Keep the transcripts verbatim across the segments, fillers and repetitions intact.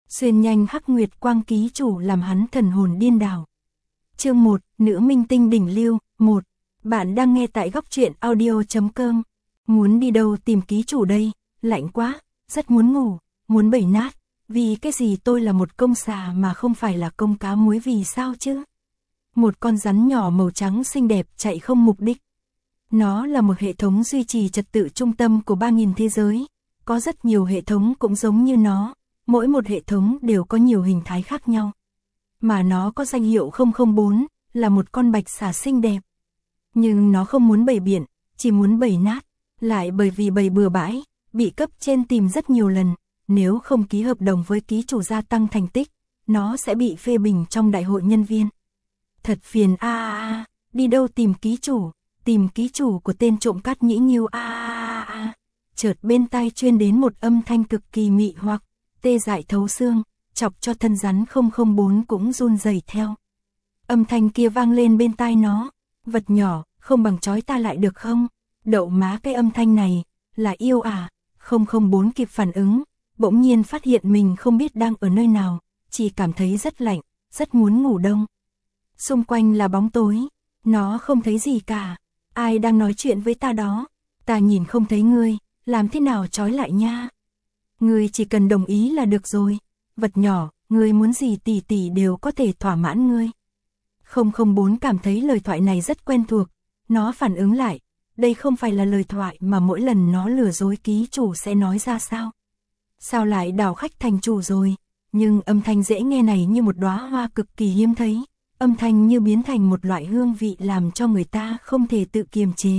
xuyên nhanh hắc nguyệt quang ký chủ làm hắn thần hồn điên đảo. Chương một, nữ minh tinh đỉnh lưu. Một. Bạn đang nghe tại góc truyện audio chấm com. Muốn đi đâu tìm ký chủ đây? Lạnh quá, rất muốn ngủ, muốn bẩy nát. Vì cái gì tôi là một công xà mà không phải là công cá muối vì sao chứ? Một con rắn nhỏ màu trắng xinh đẹp chạy không mục đích. Nó là một hệ thống duy trì trật tự trung tâm của ba nghìn thế giới. Có rất nhiều hệ thống cũng giống như nó, mỗi một hệ thống đều có nhiều hình thái khác nhau. Mà nó có danh hiệu không không bốn, là một con bạch xà xinh đẹp. Nhưng nó không muốn bày biện, chỉ muốn bày nát, lại bởi vì bày bừa bãi, bị cấp trên tìm rất nhiều lần, nếu không ký hợp đồng với ký chủ gia tăng thành tích, nó sẽ bị phê bình trong đại hội nhân viên. Thật phiền a a a, đi đâu tìm ký chủ, tìm ký chủ của tên trộm cát nhĩ nghiêu a a a. Chợt bên tai truyền đến một âm thanh cực kỳ mị hoặc, tê dại thấu xương, chọc cho thân rắn không không bốn cũng run rẩy theo. Âm thanh kia vang lên bên tai nó, vật nhỏ, không bằng chói ta lại được không? Đậu má cái âm thanh này, là yêu à? không không bốn kịp phản ứng, bỗng nhiên phát hiện mình không biết đang ở nơi nào, chỉ cảm thấy rất lạnh, rất muốn ngủ đông. Xung quanh là bóng tối, nó không thấy gì cả, ai đang nói chuyện với ta đó, ta nhìn không thấy ngươi, làm thế nào chói lại nha? Ngươi chỉ cần đồng ý là được rồi, vật nhỏ, ngươi muốn gì tỷ tỷ đều có thể thỏa mãn ngươi. không không bốn cảm thấy lời thoại này rất quen thuộc, nó phản ứng lại, đây không phải là lời thoại mà mỗi lần nó lừa dối ký chủ sẽ nói ra sao? Sao lại đảo khách thành chủ rồi? Nhưng âm thanh dễ nghe này như một đóa hoa cực kỳ hiếm thấy, âm thanh như biến thành một loại hương vị làm cho người ta không thể tự kiềm chế.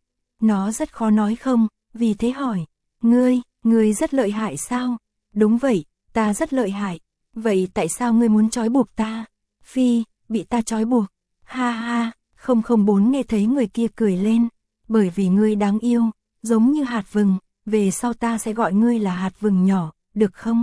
Nó rất khó nói không, vì thế hỏi, ngươi, ngươi rất lợi hại sao? Đúng vậy, ta rất lợi hại, vậy tại sao ngươi muốn trói buộc ta? Phi, bị ta trói buộc, ha ha, không không bốn nghe thấy người kia cười lên, bởi vì ngươi đáng yêu, giống như hạt vừng, về sau ta sẽ gọi ngươi là hạt vừng nhỏ, được không?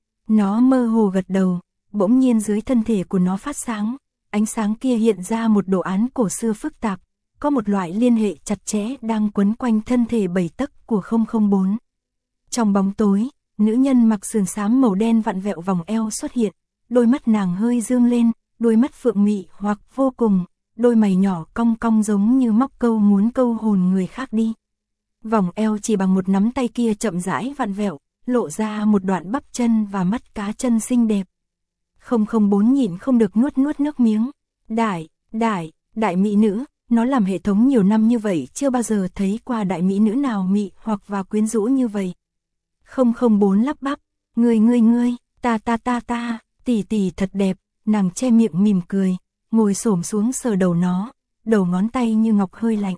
Nó mơ hồ gật đầu, bỗng nhiên dưới thân thể của nó phát sáng, ánh sáng kia hiện ra một đồ án cổ xưa phức tạp, có một loại liên hệ chặt chẽ đang quấn quanh thân thể bảy tấc của không không bốn. Trong bóng tối, nữ nhân mặc sườn xám màu đen vặn vẹo vòng eo xuất hiện, đôi mắt nàng hơi dương lên, đôi mắt phượng mị hoặc vô cùng, đôi mày nhỏ cong cong giống như móc câu muốn câu hồn người khác đi. Vòng eo chỉ bằng một nắm tay kia chậm rãi vặn vẹo, lộ ra một đoạn bắp chân và mắt cá chân xinh đẹp. không không bốn nhịn không được nuốt nuốt nước miếng. Đại, đại, đại mỹ nữ, nó làm hệ thống nhiều năm như vậy chưa bao giờ thấy qua đại mỹ nữ nào mị hoặc và quyến rũ như vậy. không không bốn lắp bắp, ngươi ngươi ngươi, ta ta ta ta, tỷ tỷ thật đẹp, nàng che miệng mỉm cười, ngồi xổm xuống sờ đầu nó, đầu ngón tay như ngọc hơi lạnh.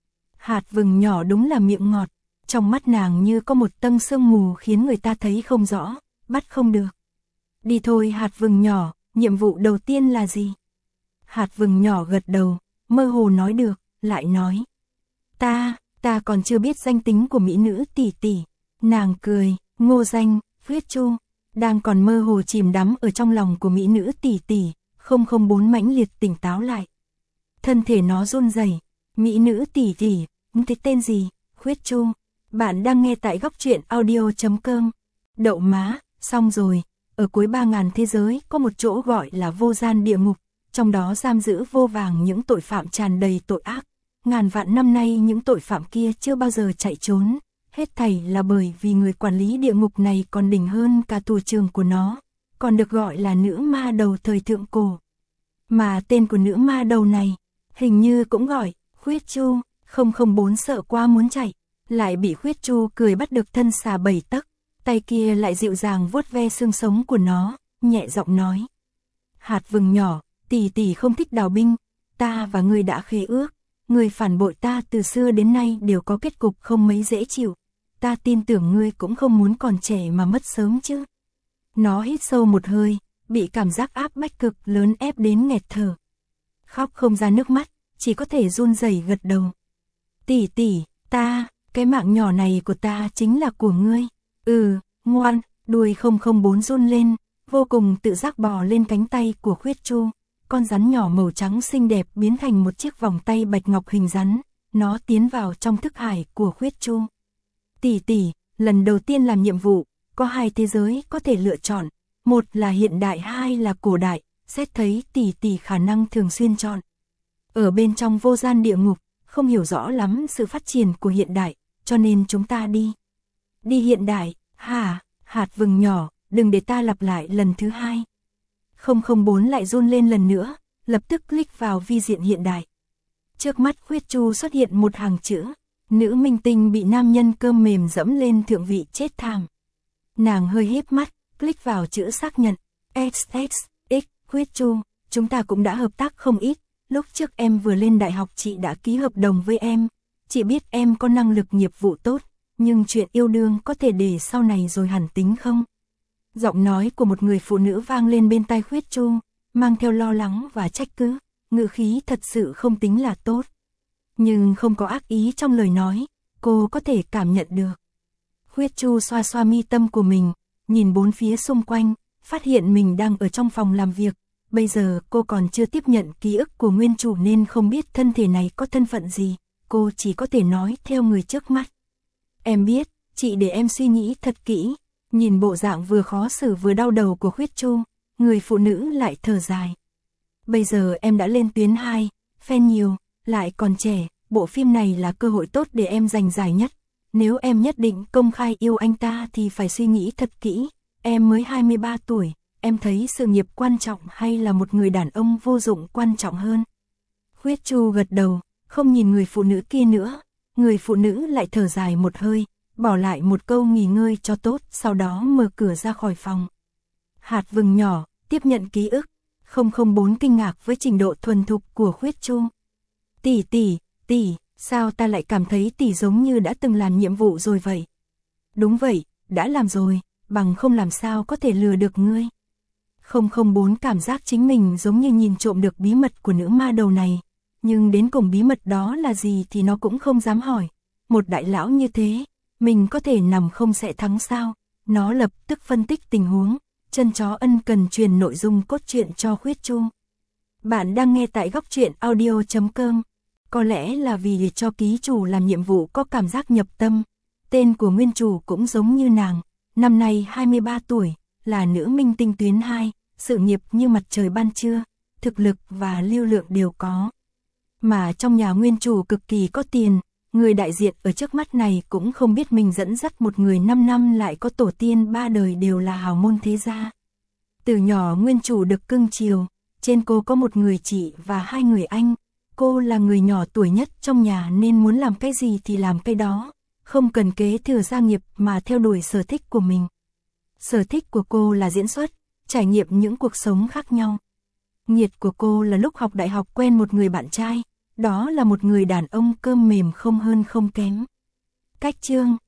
Hạt vừng nhỏ đúng là miệng ngọt, trong mắt nàng như có một tầng sương mù khiến người ta thấy không rõ, bắt không được. Đi thôi hạt vừng nhỏ, nhiệm vụ đầu tiên là gì? Hạt vừng nhỏ gật đầu, mơ hồ nói được, lại nói. Ta, ta còn chưa biết danh tính của mỹ nữ tỷ tỷ. Nàng cười, ngô danh, Huyết Chu, đang còn mơ hồ chìm đắm ở trong lòng của mỹ nữ tỷ tỷ, không không bốn mãnh liệt tỉnh táo lại. Thân thể nó run rẩy, mỹ nữ tỷ tỷ, thế tên gì? Huyết Chu, bạn đang nghe tại góc truyện audio chấm com. Đậu má, xong rồi, ở cuối ba ngàn thế giới có một chỗ gọi là vô gian địa ngục, trong đó giam giữ vô vàng những tội phạm tràn đầy tội ác. Ngàn vạn năm nay những tội phạm kia chưa bao giờ chạy trốn, hết thảy là bởi vì người quản lý địa ngục này còn đỉnh hơn cả tù trưởng của nó, còn được gọi là nữ ma đầu thời thượng cổ. Mà tên của nữ ma đầu này, hình như cũng gọi, Huyết Chu, không không bốn sợ quá muốn chạy, lại bị Huyết Chu cười bắt được thân xà bảy tấc, tay kia lại dịu dàng vuốt ve xương sống của nó, nhẹ giọng nói. Hạt vừng nhỏ, tỷ tỷ không thích đào binh, ta và ngươi đã khế ước, ngươi phản bội ta từ xưa đến nay đều có kết cục không mấy dễ chịu, ta tin tưởng ngươi cũng không muốn còn trẻ mà mất sớm chứ. Nó hít sâu một hơi, bị cảm giác áp bách cực lớn ép đến nghẹt thở. Khóc không ra nước mắt, chỉ có thể run rẩy gật đầu. Tỷ tỷ, ta, cái mạng nhỏ này của ta chính là của ngươi. Ừ, ngoan, đuôi không không bốn run lên, vô cùng tự giác bò lên cánh tay của Huyết Chu. Con rắn nhỏ màu trắng xinh đẹp biến thành một chiếc vòng tay bạch ngọc hình rắn, nó tiến vào trong thức hải của Huyết Chu. Tỷ tỷ, lần đầu tiên làm nhiệm vụ, có hai thế giới có thể lựa chọn, một là hiện đại, hai là cổ đại, xét thấy tỷ tỷ khả năng thường xuyên chọn. Ở bên trong vô gian địa ngục, không hiểu rõ lắm sự phát triển của hiện đại, cho nên chúng ta đi. Đi hiện đại, hả, hạt vừng nhỏ, đừng để ta lặp lại lần thứ hai. không không bốn lại run lên lần nữa, lập tức click vào vi diện hiện đại. Trước mắt Khuyết Chu xuất hiện một hàng chữ, nữ minh tinh bị nam nhân cơm mềm dẫm lên thượng vị chết thảm. Nàng hơi híp mắt, click vào chữ xác nhận, ích ích ích, Khuyết Chu, chúng ta cũng đã hợp tác không ít, lúc trước em vừa lên đại học chị đã ký hợp đồng với em, chị biết em có năng lực nghiệp vụ tốt, nhưng chuyện yêu đương có thể để sau này rồi hẳn tính không? Giọng nói của một người phụ nữ vang lên bên tai Khuyết Chu, mang theo lo lắng và trách cứ, ngữ khí thật sự không tính là tốt. Nhưng không có ác ý trong lời nói, cô có thể cảm nhận được. Khuyết Chu xoa xoa mi tâm của mình, nhìn bốn phía xung quanh, phát hiện mình đang ở trong phòng làm việc. Bây giờ cô còn chưa tiếp nhận ký ức của nguyên chủ nên không biết thân thể này có thân phận gì, cô chỉ có thể nói theo người trước mắt. Em biết, chị để em suy nghĩ thật kỹ. Nhìn bộ dạng vừa khó xử vừa đau đầu của Khuyết Chu, người phụ nữ lại thở dài. Bây giờ em đã lên tuyến hai, fan nhiều, lại còn trẻ, bộ phim này là cơ hội tốt để em giành giải nhất. Nếu em nhất định công khai yêu anh ta thì phải suy nghĩ thật kỹ, em mới hai mươi ba tuổi, em thấy sự nghiệp quan trọng hay là một người đàn ông vô dụng quan trọng hơn? Khuyết Chu gật đầu, không nhìn người phụ nữ kia nữa, người phụ nữ lại thở dài một hơi, bỏ lại một câu nghỉ ngơi cho tốt, sau đó mở cửa ra khỏi phòng. Hạt vừng nhỏ, tiếp nhận ký ức, không không bốn kinh ngạc với trình độ thuần thục của Khuyết Chu. Tỷ tỷ, tỷ, sao ta lại cảm thấy tỷ giống như đã từng làm nhiệm vụ rồi vậy? Đúng vậy, đã làm rồi, bằng không làm sao có thể lừa được ngươi. không không bốn cảm giác chính mình giống như nhìn trộm được bí mật của nữ ma đầu này, nhưng đến cùng bí mật đó là gì thì nó cũng không dám hỏi. Một đại lão như thế, mình có thể nằm không sẽ thắng sao? Nó lập tức phân tích tình huống, chân chó ân cần truyền nội dung cốt truyện cho Khuyết Chu. Bạn đang nghe tại góc truyện audio chấm com. Có lẽ là vì cho ký chủ làm nhiệm vụ có cảm giác nhập tâm. Tên của nguyên chủ cũng giống như nàng, năm nay hai mươi ba tuổi, là nữ minh tinh tuyến hai, sự nghiệp như mặt trời ban trưa, thực lực và lưu lượng đều có. Mà trong nhà nguyên chủ cực kỳ có tiền, người đại diện ở trước mắt này cũng không biết mình dẫn dắt một người năm năm lại có tổ tiên ba đời đều là hào môn thế gia. Từ nhỏ nguyên chủ được cưng chiều, trên cô có một người chị và hai người anh, cô là người nhỏ tuổi nhất trong nhà nên muốn làm cái gì thì làm cái đó, không cần kế thừa gia nghiệp mà theo đuổi sở thích của mình. Sở thích của cô là diễn xuất, trải nghiệm những cuộc sống khác nhau. Nghiệt của cô là lúc học đại học quen một người bạn trai, đó là một người đàn ông cơm mềm không hơn không kém. Cách chương